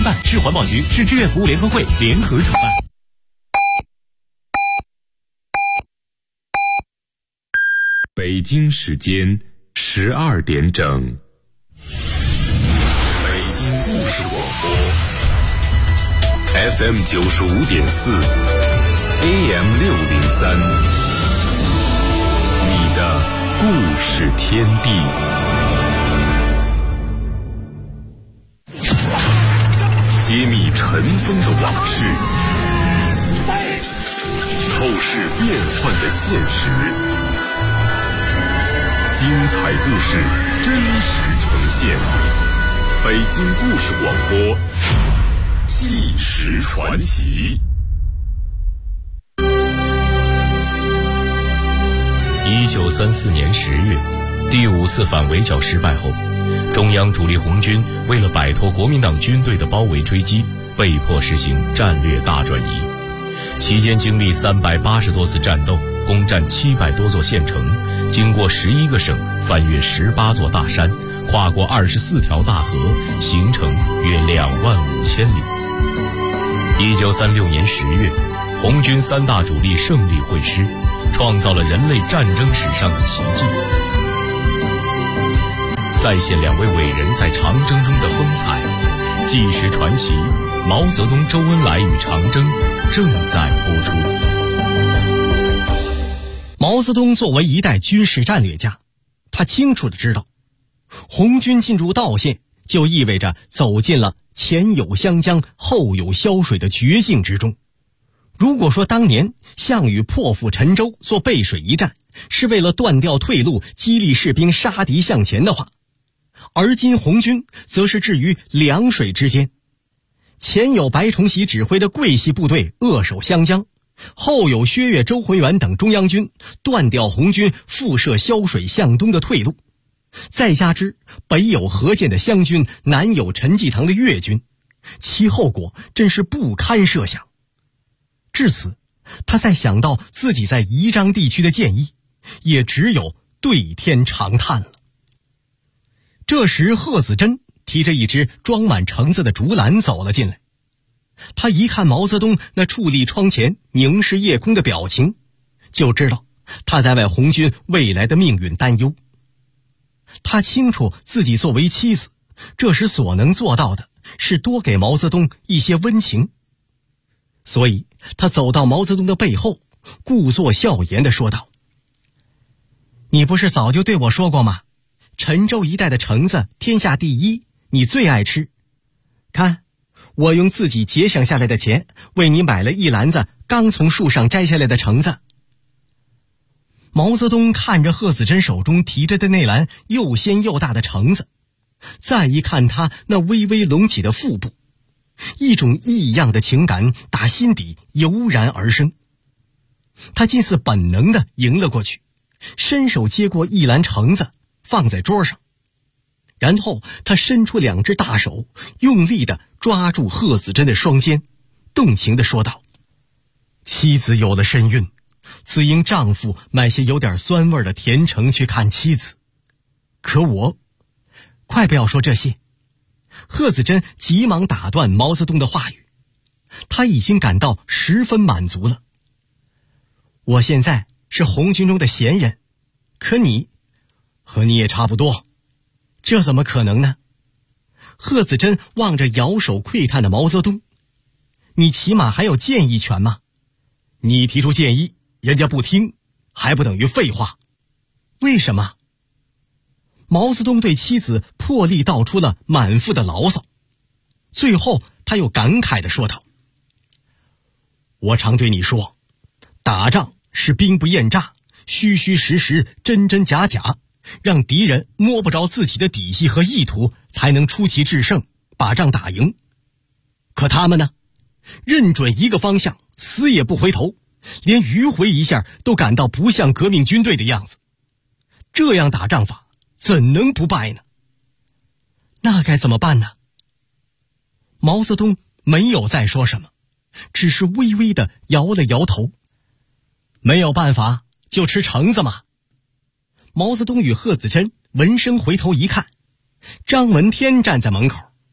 办，市环保局、市志愿服务联合会联合主办。 北京时间12点整，北京故事广播 FM 95.4 AM 603，你的故事天地。揭秘尘封的往事，透视变幻的现实，精彩故事真实呈现。北京故事广播，纪实传奇。 1934年10月，第5次反围剿失败后，中央主力红军为了摆脱国民党军队的包围追击，被迫实行战略大转移。期间经历380多次战斗，攻占700多座县城，经过11个省，翻越18座大山，跨过24条大河，行程约25000里。1936年10月，红军3大主力胜利会师，创造了人类战争史上的奇迹。再现2位伟人在长征中的风采，纪实传奇，毛泽东、周恩来与长征正在播出。 毛泽东作为一代军事战略家，他清楚地知道，红军进入道县就意味着走进了前有湘江后有萧水的绝境之中。如果说当年项羽破釜沉舟做背水一战是为了断掉退路，激励士兵杀敌向前的话，而今红军则是置于两水之间，前有白崇禧指挥的桂系部队扼守湘江，后有薛岳、周浑元等中央军断掉红军复射萧水向东的退路，再加之北有何键的湘军，南有陈济棠的粤军，其后果真是不堪设想。至此，他再想到自己在宜章地区的建议，也只有对天长叹了。这时贺子珍提着一只装满橙子的竹篮走了进来，他一看毛泽东那矗立窗前凝视夜空的表情，就知道他在为红军未来的命运担忧。他清楚自己作为妻子，这时所能做到的是多给毛泽东一些温情，所以他走到毛泽东的背后，故作笑颜地说道：“你不是早就对我说过吗？陈州一带的橙子天下第一，你最爱吃。看，我用自己节省下来的钱为你买了一篮子刚从树上摘下来的橙子。”毛泽东看着贺子珍手中提着的那篮又鲜又大的橙子，再一看他那微微隆起的腹部，一种异样的情感打心底油然而生。他近似本能地迎了过去，伸手接过一篮橙子放在桌上，然后他伸出2只大手，用力地抓住贺子珍的双肩，动情地说道：“妻子有了身孕，自应丈夫买些有点酸味的甜橙去看妻子。可我……快不要说这些！”贺子珍急忙打断毛泽东的话语，他已经感到十分满足了。我现在是红军中的闲人，可你和你也差不多，这怎么可能呢？贺子珍望着摇手喟叹的毛泽东，你起码还有建议权吗？你提出建议，人家不听，还不等于废话？为什么？毛泽东对妻子破例道出了满腹的牢骚，最后他又感慨地说道：“我常对你说，打仗是兵不厌诈，虚虚实实，真真假假，让敌人摸不着自己的底细和意图，才能出奇制胜，把仗打赢。可他们呢，认准一个方向，死也不回头，连迂回一下都感到不像革命军队的样子。这样打仗法怎能不败呢？那该怎么办呢？”毛泽东没有再说什么，只是微微地摇了摇头。没有办法，就吃橙子嘛。毛泽东与贺子珍闻声回头一看，张闻天站在门口，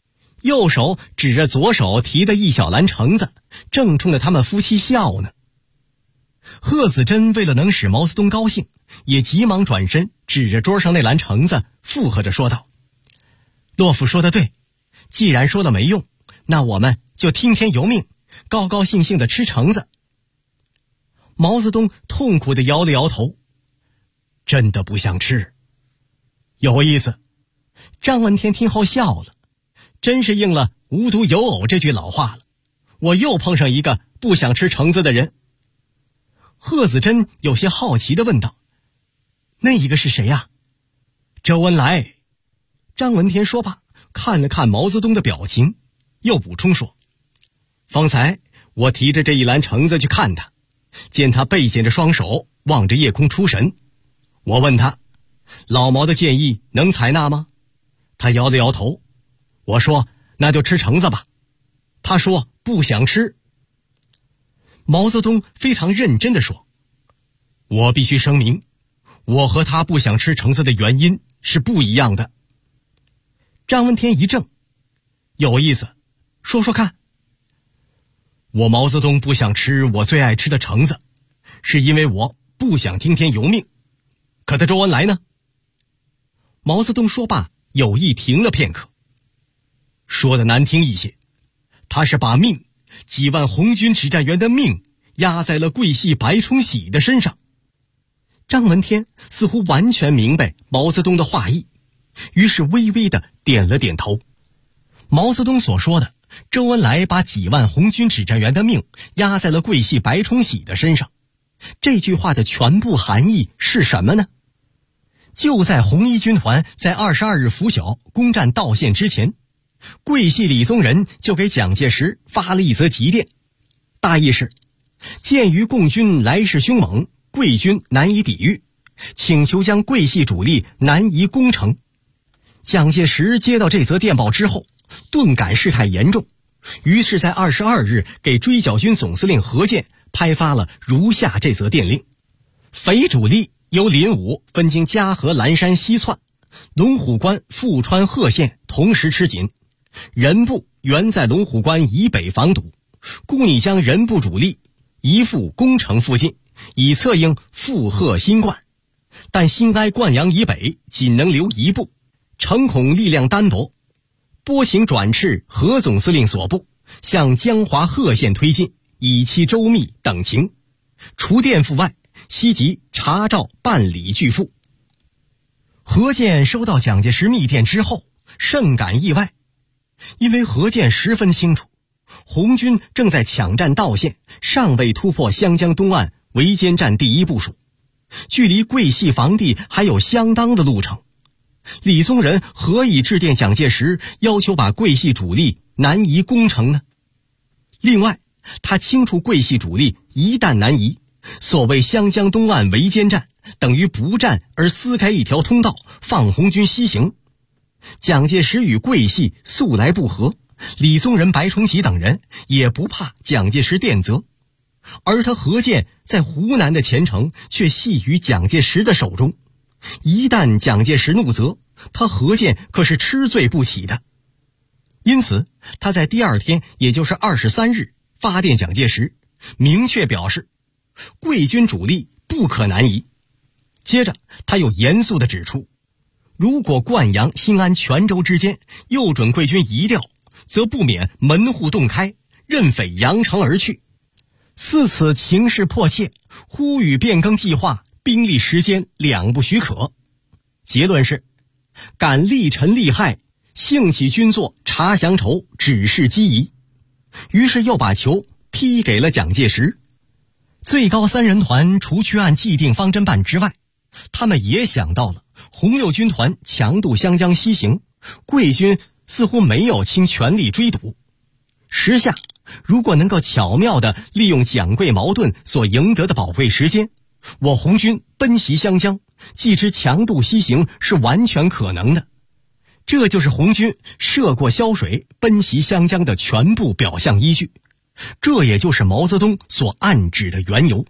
右手指着左手提的一小篮橙子，正冲着他们夫妻笑呢。贺子珍为了能使毛泽东高兴，也急忙转身指着桌上那篮橙子，附和着说道：洛夫说得对，既然说了没用，那我们就听天由命，高高兴兴地吃橙子。毛泽东痛苦地摇了摇头，真的不想吃。有意思。张闻天听后笑了，真是应了无独有偶这句老话了，我又碰上一个不想吃橙子的人。贺子珍有些好奇地问道：那一个是谁呀？周恩来。张闻天说罢，看了看毛泽东的表情，又补充说：方才我提着这一篮橙子去看他，见他背肩着双手望着夜空出神，我问他老毛的建议能采纳吗？他摇了摇头。我说那就吃橙子吧。他说不想吃。毛泽东非常认真地说：我必须声明，我和他不想吃橙子的原因是不一样的。张闻天一怔，有意思，说说看。我毛泽东不想吃我最爱吃的橙子，是因为我不想听天由命。可他周恩来呢？毛泽东说罢，有意停了片刻。说的难听一些，他是把命，几万红军指战员的命压在了桂系白崇禧的身上。张闻天似乎完全明白毛泽东的话意，于是微微的点了点头。毛泽东所说的周恩来把几万红军指战员的命压在了桂系白崇禧的身上，这句话的全部含义是什么呢？就在红一军团在22日拂晓攻占道县之前，桂系李宗仁就给蒋介石发了一则急电，大意是：鉴于共军来势凶猛，桂军难以抵御，请求将桂系主力南移攻城。蒋介石接到这则电报之后，顿感事态严重，于是在22日给追剿军总司令何键拍发了如下这则电令：匪主力由林武分经嘉禾、蓝山西窜，龙虎关、富川、贺县同时吃紧，人部原在龙虎关以北防堵，故拟将人部主力移赴宫城附近，以策应富贺新灌。但新安灌阳以北仅能留一部，诚恐力量单薄，拨请转斥何总司令所部，向江华、贺县推进，以期周密等情。除电附外，悉即查照办理拒付。何键收到蒋介石密电之后，甚感意外，因为何键十分清楚，红军正在抢占道县，尚未突破湘江东岸围歼战第一部署，距离桂系防地还有相当的路程。李宗仁何以致电蒋介石，要求把桂系主力南移攻城呢？另外，他清楚桂系主力一旦南移，所谓湘江东岸围歼战等于不战而撕开一条通道，放红军西行。蒋介石与桂系素来不和，李宗仁、白崇禧等人也不怕蒋介石电责，而他何键在湖南的前程却系于蒋介石的手中，一旦蒋介石怒责，他何键可是吃罪不起的。因此他在第二天，也就是23日发电蒋介石，明确表示桂军主力不可南移。接着他又严肃地指出，如果灌阳、新安、泉州之间又准桂军移调，则不免门户洞开，任匪扬长而去。似此情势迫切，呼吁变更计划，兵力时间两不许可。结论是：敢力陈利害，兴起军作查降筹，指示机宜。于是又把球踢给了蒋介石。最高三人团除去按既定方针办之外，他们也想到了红六军团强渡湘江西行，桂军似乎没有倾全力追堵。时下如果能够巧妙地利用蒋桂矛盾所赢得的宝贵时间，我红军奔袭湘江，继之强渡西行是完全可能的。这就是红军涉过潇水奔袭湘江的全部表象依据，这也就是毛泽东所暗指的缘由。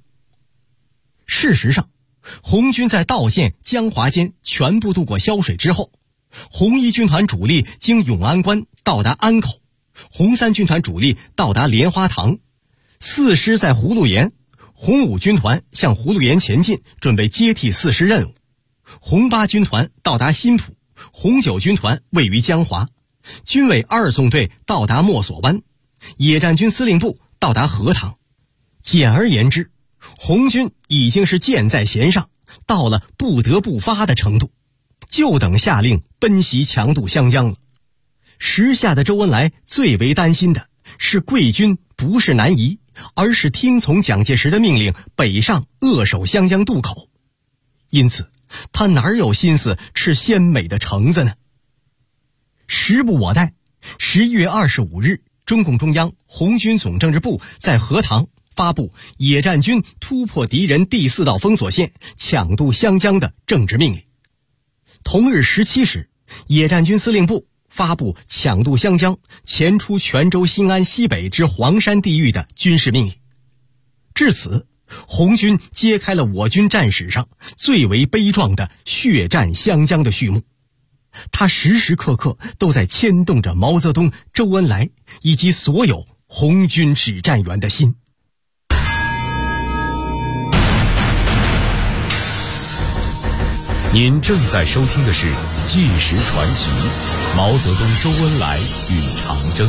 事实上，红军在道县、江华间全部渡过潇水之后， 红一军团主力经永安关到达安口，红三军团主力到达莲花塘，四师在葫芦岩，红五军团向葫芦岩前进，准备接替四师任务。红八军团到达新浦，红九军团位于江华，军委2纵队到达墨索湾，野战军司令部到达荷塘。简而言之，红军已经是箭在弦上，到了不得不发的程度，就等下令奔袭强渡湘江了。时下的周恩来最为担心的是贵军不是南移，而是听从蒋介石的命令北上扼守湘江渡口，因此他哪有心思吃鲜美的橙子呢？时不我待，11月25日，中共中央红军总政治部在荷塘发布野战军突破敌人第4道封锁线，抢渡湘江的政治命令。同日17时，野战军司令部发布抢渡湘江、前出泉州新安西北之黄山地域的军事命令。至此，红军揭开了我军战史上最为悲壮的血战湘江的序幕。它时时刻刻都在牵动着毛泽东、周恩来以及所有红军指战员的心。 您正在收听的是《纪实传奇》，毛泽东、周恩来与长征。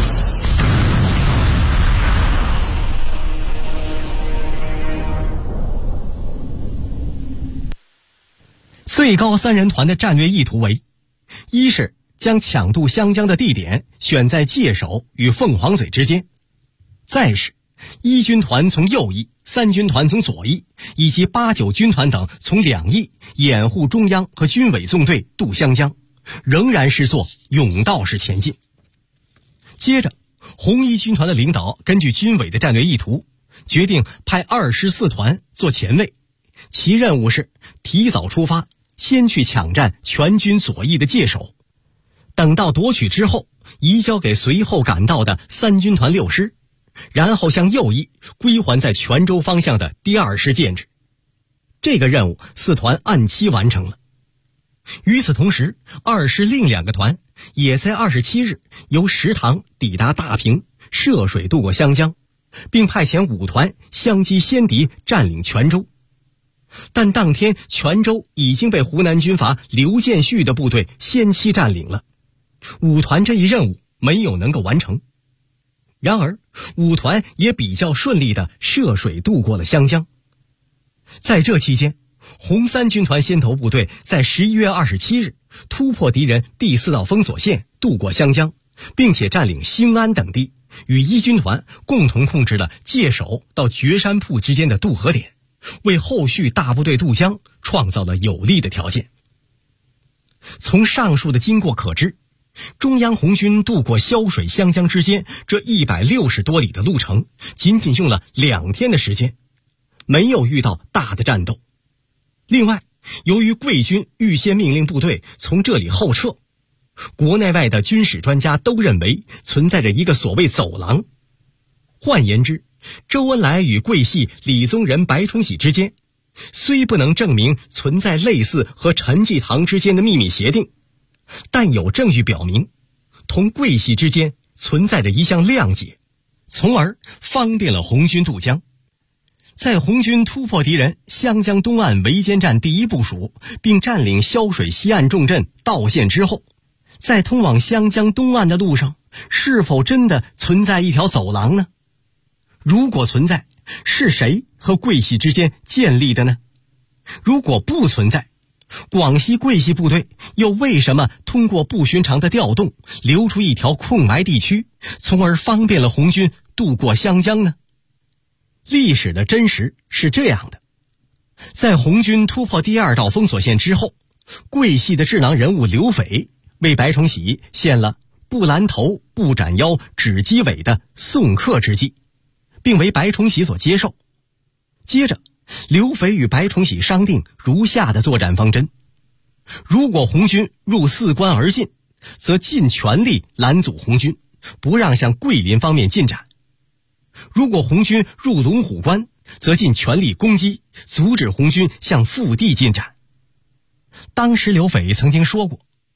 最高3人团的战略意图为：一是将抢渡湘江的地点选在界首与凤凰嘴之间；再是1军团从右翼，3军团从左翼，以及8、9军团等从两翼掩护中央和军委纵队渡湘江，仍然是做甬道式前进。接着，红一军团的领导根据军委的战略意图，决定派2师4团做前卫，其任务是提早出发，先去抢占全军左翼的界首，等到夺取之后，移交给随后赶到的3军团6师，然后向右翼归还在泉州方向的第2师建制。这个任务4团按期完成了。与此同时，2师另2个团也在27日由石塘抵达大平，涉水渡过湘江，并派遣5团相击先敌，占领泉州。但当天泉州已经被湖南军阀刘建绪的部队先期占领了，5团这一任务没有能够完成。然而5团也比较顺利地涉水渡过了湘江。在这期间，红3军团先头部队在11月27日突破敌人第4道封锁线，渡过湘江，并且占领兴安等地，与1军团共同控制了界首到绝山铺之间的渡河点，为后续大部队渡江创造了有利的条件。从上述的经过可知，中央红军渡过萧水湘江之间这160多里的路程，仅仅用了2天的时间，没有遇到大的战斗。另外，由于贵军预先命令部队从这里后撤，国内外的军事专家都认为存在着一个所谓走廊。换言之，周恩来与桂系李宗仁、白崇禧之间虽不能证明存在类似和陈济棠之间的秘密协定，但有证据表明同桂系之间存在着一项谅解，从而方便了红军渡江。在红军突破敌人湘江东岸围歼战第一部署，并占领萧水西岸重镇道县之后，在通往湘江东岸的路上，是否真的存在一条走廊呢？如果存在，是谁和桂系之间建立的呢？如果不存在，广西桂系部队又为什么通过不寻常的调动，留出一条空白地区，从而方便了红军渡过湘江呢？历史的真实是这样的：在红军突破第2道封锁线之后，桂系的智囊人物刘斐为白崇禧献了不拦头、不斩腰、只击尾的送客之计，并为白崇禧所接受。接着，刘斐与白崇禧商定如下的作战方针：如果红军入4关而进，则尽全力拦阻红军，不让向桂林方面进展；如果红军入龙虎关，则尽全力攻击，阻止红军向腹地进展。当时刘斐曾经说过，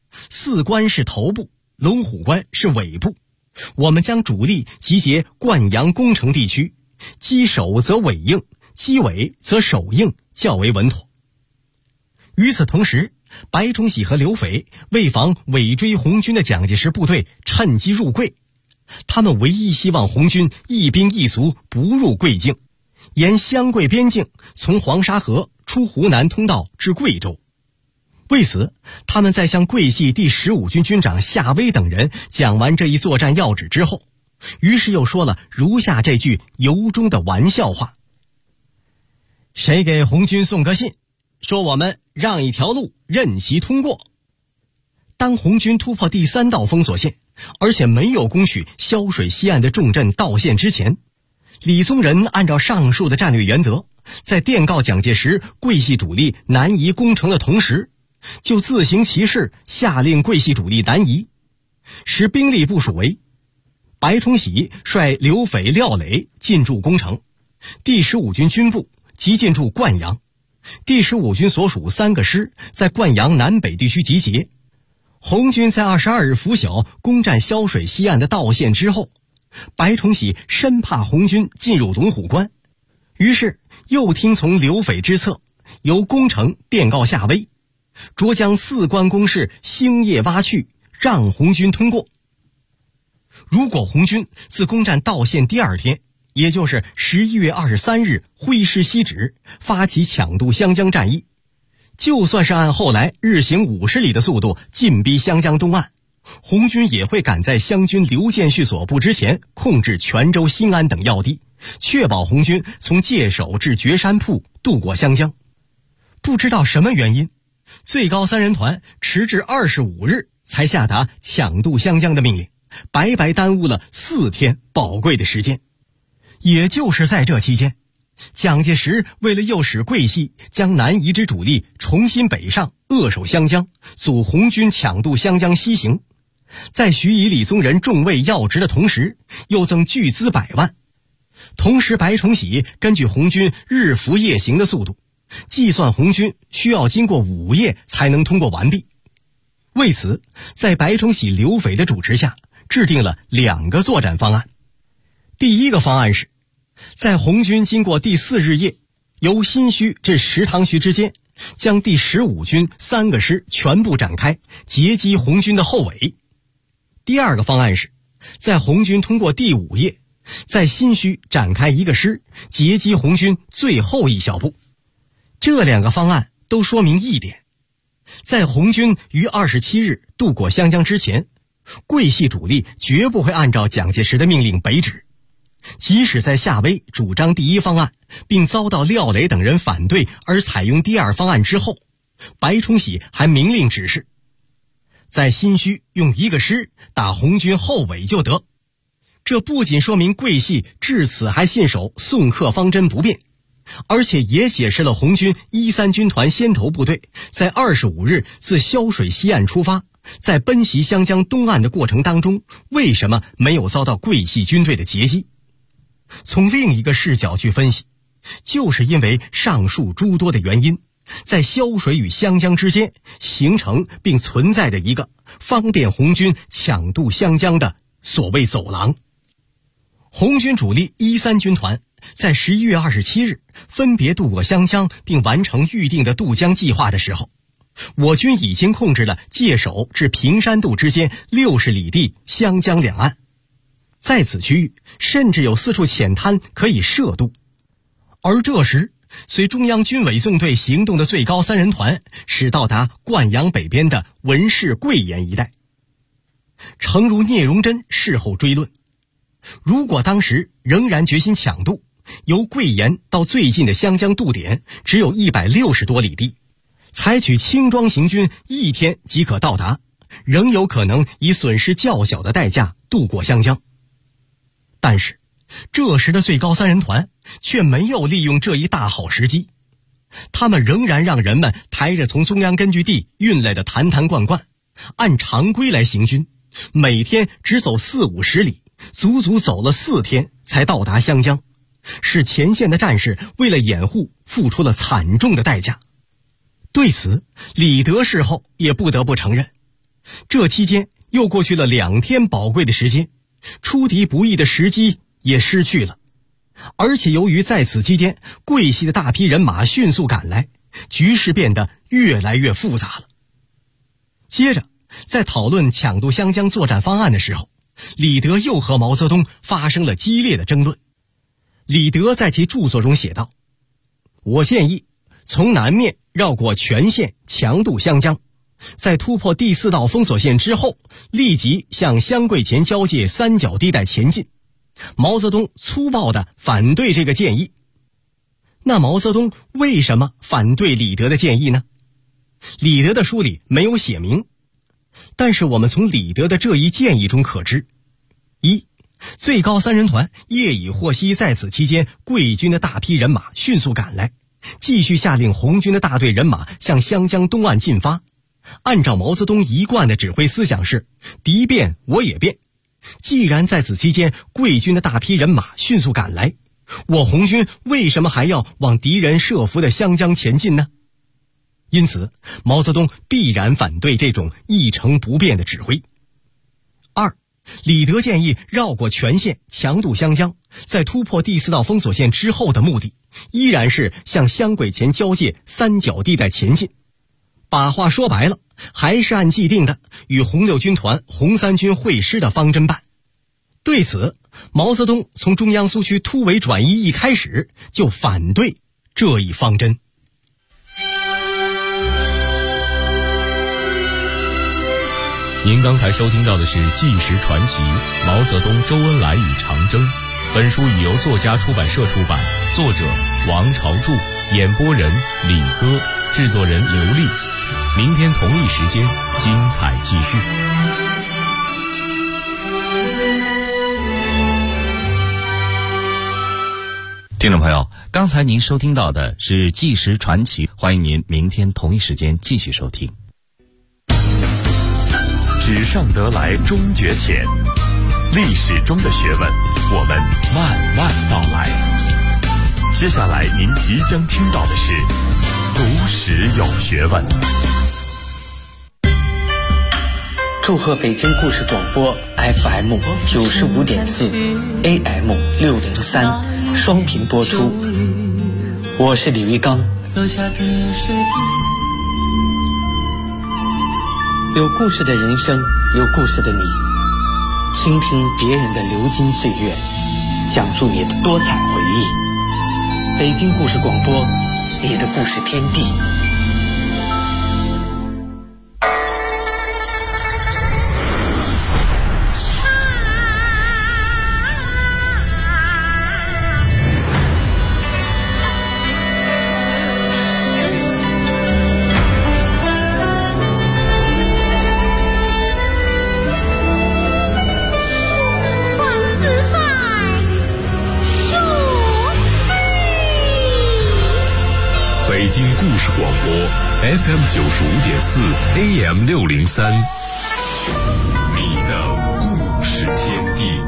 四关是头部，龙虎关是尾部。我们将主力集结灌阳攻城地区，击首则尾应，击尾则首应，较为稳妥。与此同时，白崇禧和刘斐为防尾追红军的蒋介石部队趁机入桂，他们唯一希望红军一兵一卒不入桂境，沿湘桂边境从黄沙河出湖南通道至贵州。为此，他们在向桂系第15军军长夏威等人讲完这一作战要旨之后，于是又说了如下这句由衷的玩笑话：谁给红军送个信，说我们让一条路任其通过。当红军突破第3道封锁线，而且没有攻取萧水西岸的重镇道县之前，李宗仁按照上述的战略原则，在电告蒋介石桂系主力南移攻城的同时，就自行其事，下令桂系主力南移，使兵力部署为：白崇禧率刘斐、廖磊进驻攻城，第15军军部即进驻灌阳，第15军所属3个师在灌阳南北地区集结。红军在22日拂晓攻占萧水西岸的道县之后，白崇禧深怕红军进入龙虎关，于是又听从刘斐之策，由攻城电告夏威，着将4关攻势星夜挖去，让红军通过。如果红军自攻占道县第2天，也就是11月23日挥师西指，发起抢渡湘江战役，就算是按后来日行50里的速度进逼湘江东岸，红军也会赶在湘军刘建绪所部之前控制泉州、新安等要地，确保红军从界首至绝山铺渡过湘江。不知道什么原因，最高3人团迟至25日才下达抢渡湘江的命令，白白耽误了4天宝贵的时间。也就是在这期间，蒋介石为了诱使桂系将南移之主力重新北上扼守湘江，阻红军抢渡湘江西行，在许以李宗仁重位要职的同时，又赠巨资100万。同时，白崇禧根据红军日伏夜行的速度，计算红军需要经过5夜才能通过完毕。为此，在白崇禧、刘斐的主持下，制定了2个作战方案。第一个方案是，在红军经过第4日夜，由新圩至石塘圩之间，将第15军3个师全部展开，截击红军的后尾。第二个方案是，在红军通过第5夜，在新圩展开1个师，截击红军最后一小步。这2个方案都说明一点：在红军于27日渡过湘江之前，桂系主力绝不会按照蒋介石的命令北指。即使在夏威主张第1方案，并遭到廖磊等人反对而采用第2方案之后，白崇禧还明令指示，在新圩用1个师打红军后尾就得。这不仅说明桂系至此还信守宋克方针不变，而且也解释了红军13军团先头部队在25日自萧水西岸出发，在奔袭湘江东岸的过程当中，为什么没有遭到桂系军队的截击。从另一个视角去分析，就是因为上述诸多的原因，在萧水与湘江之间形成并存在着一个方便红军抢渡湘江的所谓走廊。红军主力13军团在11月27日分别渡过湘江并完成预定的渡江计划的时候，我军已经控制了界首至平山渡之间60里地湘江两岸，在此区域甚至有4处浅滩可以涉渡。而这时，随中央军委纵队行动的最高3人团驶到达灌阳北边的文市桂岩一带。诚如聂荣臻事后追论，如果当时仍然决心抢渡，由桂岩到最近的湘江渡点只有160多里地，采取轻装行军1天即可到达，仍有可能以损失较小的代价渡过湘江。但是这时的最高3人团却没有利用这一大好时机，他们仍然让人们抬着从中央根据地运来的坛坛罐罐，按常规来行军，每天只走40-50里，足足走了4天才到达湘江，使前线的战士为了掩护付出了惨重的代价。对此，李德事后也不得不承认， 这期间又过去了2天宝贵的时间，出敌不意的时机也失去了。而且由于在此期间桂系的大批人马迅速赶来，局势变得越来越复杂了。接着在讨论抢渡湘江作战方案的时候，李德又和毛泽东发生了激烈的争论。李德在其著作中写道：我建议从南面绕过全线强渡湘江，在突破第4道封锁线之后，立即向湘桂黔交界三角地带前进。毛泽东粗暴地反对这个建议。那毛泽东为什么反对李德的建议呢？李德的书里没有写明，但是我们从李德的这一建议中可知：一，最高3人团业已获悉在此期间桂军的大批人马迅速赶来，继续下令红军的大队人马向湘江东岸进发。按照毛泽东一贯的指挥思想是敌变我也变，既然在此期间桂军的大批人马迅速赶来，我红军为什么还要往敌人设伏的湘江前进呢？因此毛泽东必然反对这种一成不变的指挥。二，李德建议绕过全线强渡湘江，在突破第4道封锁线之后的目的依然是向湘桂黔交界三角地带前进。把话说白了，还是按既定的与红六军团、红三军会师的方针办。对此，毛泽东从中央苏区突围转移一开始就反对这一方针。 您刚才收听到的是《纪实传奇：毛泽东、周恩来与长征》。本书已由作家出版社出版，作者王朝柱，演播人李歌，制作人刘丽。明天同一时间，精彩继续。 听众朋友，刚才您收听到的是《纪实传奇》，欢迎您明天同一时间继续收听。 纸上得来终觉浅，历史中的学问，我们慢慢道来。接下来您即将听到的是读史有学问。 祝贺北京故事广播 FM 95.4 AM 603双频播出，我是李玉刚。有故事的人生，有故事的你，倾听别人的流金岁月，讲述你的多彩回忆。北京故事广播，你的故事天地。 北京故事广播 FM 95.4 AM 603，你的故事天地。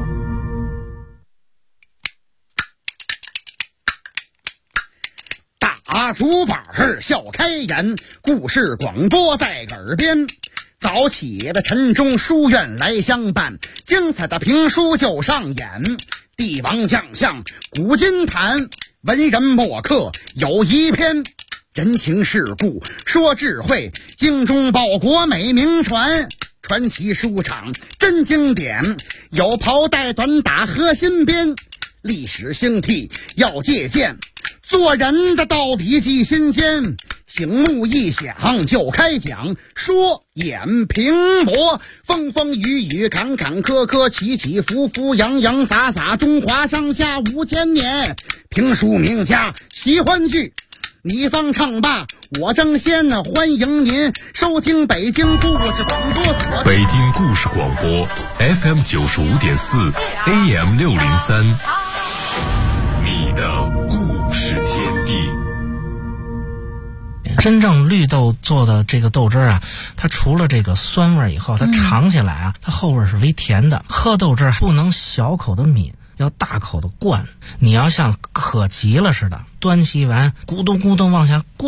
大竹板笑开颜，故事广播在耳边。早起的晨钟书院来相伴，精彩的评书就上演。帝王将相古今谈，文人墨客有一篇。人情世故说智慧，精忠报国美名传。传奇书场真经典，有袍带短打和新编。历史兴替要借鉴，做人的道理记心间。醒目一响就开讲，说演评驳，风风雨雨坎坎坷坷，起起伏伏洋洋洒洒，中华上下5000年。评书名家喜欢剧，你方唱罢我争先，欢迎您收听北京故事广播所。 北京故事广播 FM 95.4 AM 603，你的故事天地。 真正绿豆做的这个豆汁啊，它除了这个酸味以后，它尝起来啊，它后味是微甜的。喝豆汁不能小口的抿，要大口的灌。你要像渴急了似的，端起完咕咚咕咚往下灌。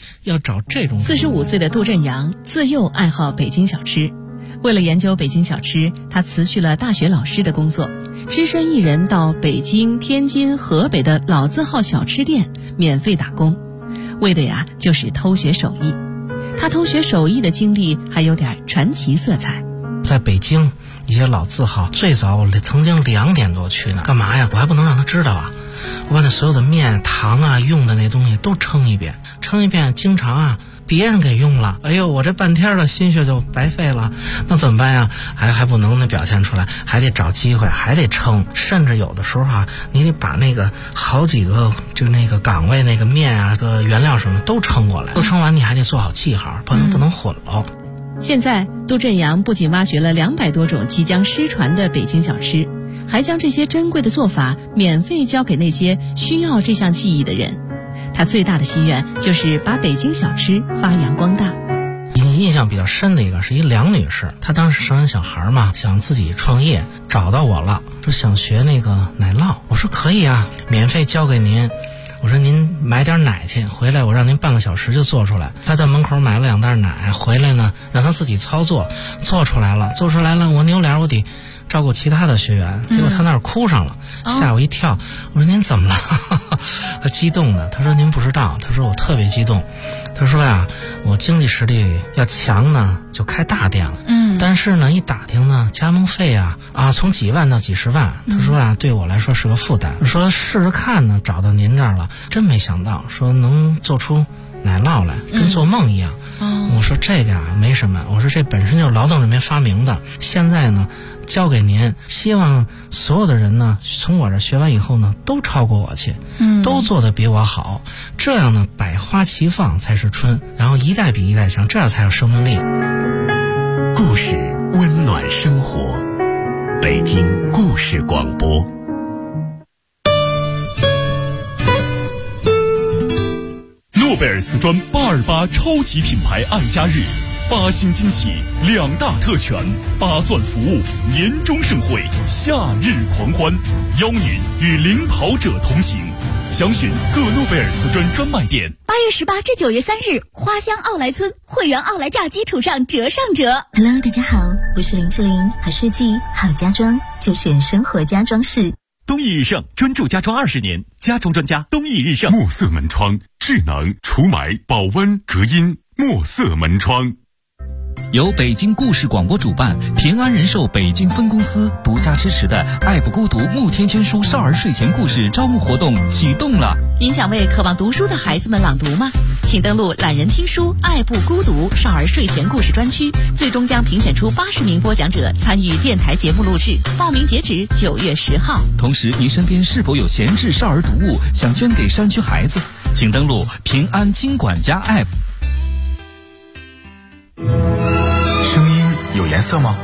要找这种。 45岁的杜振阳自幼爱好北京小吃，为了研究北京小吃，他辞去了大学老师的工作，只身一人到北京、天津、河北的老字号小吃店免费打工，为的呀就是偷学手艺。他偷学手艺的经历还有点传奇色彩。 在北京一些老字号，最早我曾经2点多去呢，干嘛呀？我还不能让他知道啊！我把那所有的面、糖啊、用的那东西都称一遍，经常啊别人给用了，哎呦，我这半天的心血就白费了，那怎么办呀？还不能表现出来，还得找机会，还得称，甚至有的时候啊，你得把那个好几个就那个岗位那个面啊、个原料什么都称过来，都称完你还得做好记号，不能混喽。 现在杜振阳不仅挖掘了200多种即将失传的北京小吃，还将这些珍贵的做法免费教给那些需要这项技艺的人。他最大的心愿就是把北京小吃发扬光大。 印象比较深的一个是一梁女士，她当时生完小孩嘛，想自己创业，找到我了，说想学那个奶酪。我说可以啊，免费教给您。我说您买点奶去，回来我让您半个小时就做出来。他在门口买了2袋奶，回来呢让他自己操作，做出来了，我扭脸我得照顾其他的学员，结果他那儿哭上了，吓我一跳。我说您怎么了？他激动的，他说您不知道，他说我特别激动。他说呀，我经济实力要强呢，就开大店了。但是呢，一打听呢，加盟费啊从几万到几十万。他说啊，对我来说是个负担。说试试看呢，找到您这儿了，真没想到，说能做出奶酪来，跟做梦一样。我说这个没什么，我说这本身就是劳动人民发明的，现在呢交给您，希望所有的人呢从我这学完以后呢都超过我去，都做得比我好，这样呢百花齐放才是春，然后一代比一代强，这样才有生命力。 故事温暖生活，北京故事广播。 诺贝尔瓷砖828超级品牌爱家日，8星惊喜2大特权，8钻服务，年终盛会，夏日狂欢，邀您与领跑者同行。详询各诺贝尔瓷砖专卖店。 8月18至9月3日，花乡奥莱村会员奥莱价基础上折上折。 Hello， 大家好，我是林志玲，好设计好家装就选生活家装饰。 东义日盛专注家装20年，家装专家东义日盛。 墨色门窗，智能除霾、保温、隔音，墨色门窗。 由北京故事广播主办，平安人寿北京分公司独家支持的爱不孤独慕天娟书少儿睡前故事招募活动启动了。 您想为渴望读书的孩子们朗读吗？请登录懒人听书爱不孤独少儿睡前故事专区，最终将评选出80名播讲者参与电台节目录制，报名截止9月10号。 同时，您身边是否有闲置少儿读物想捐给山区孩子？请登录平安金管家 App。 声音有颜色吗？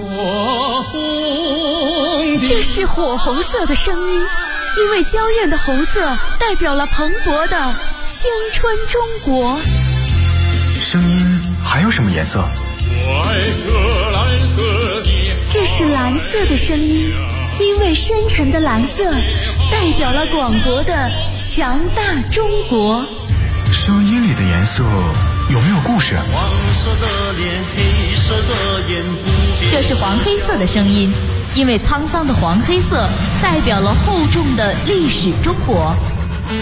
这是火红色的声音，因为娇艳的红色代表了蓬勃的青春中国。 声音还有什么颜色？ 这是蓝色的声音，因为深沉的蓝色代表了广博的强大中国。 声音里的颜色有没有故事？ 黄色的脸，黑色的眼， 这是黄黑色的声音，因为沧桑的黄黑色代表了厚重的历史中国。